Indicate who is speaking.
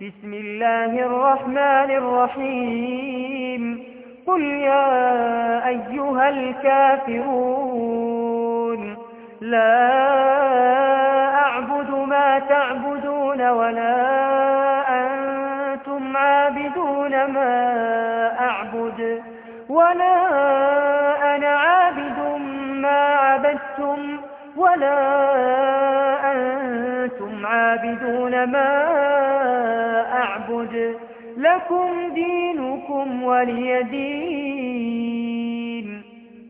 Speaker 1: بسم الله الرحمن الرحيم قل يا أيها الكافرون لا أعبد ما تعبدون ولا أنتم عابدون ما أعبد ولا أنا عابد ما عبدتم ولا أنتم عابدون ما أعبد لكم دينكم ولي دين.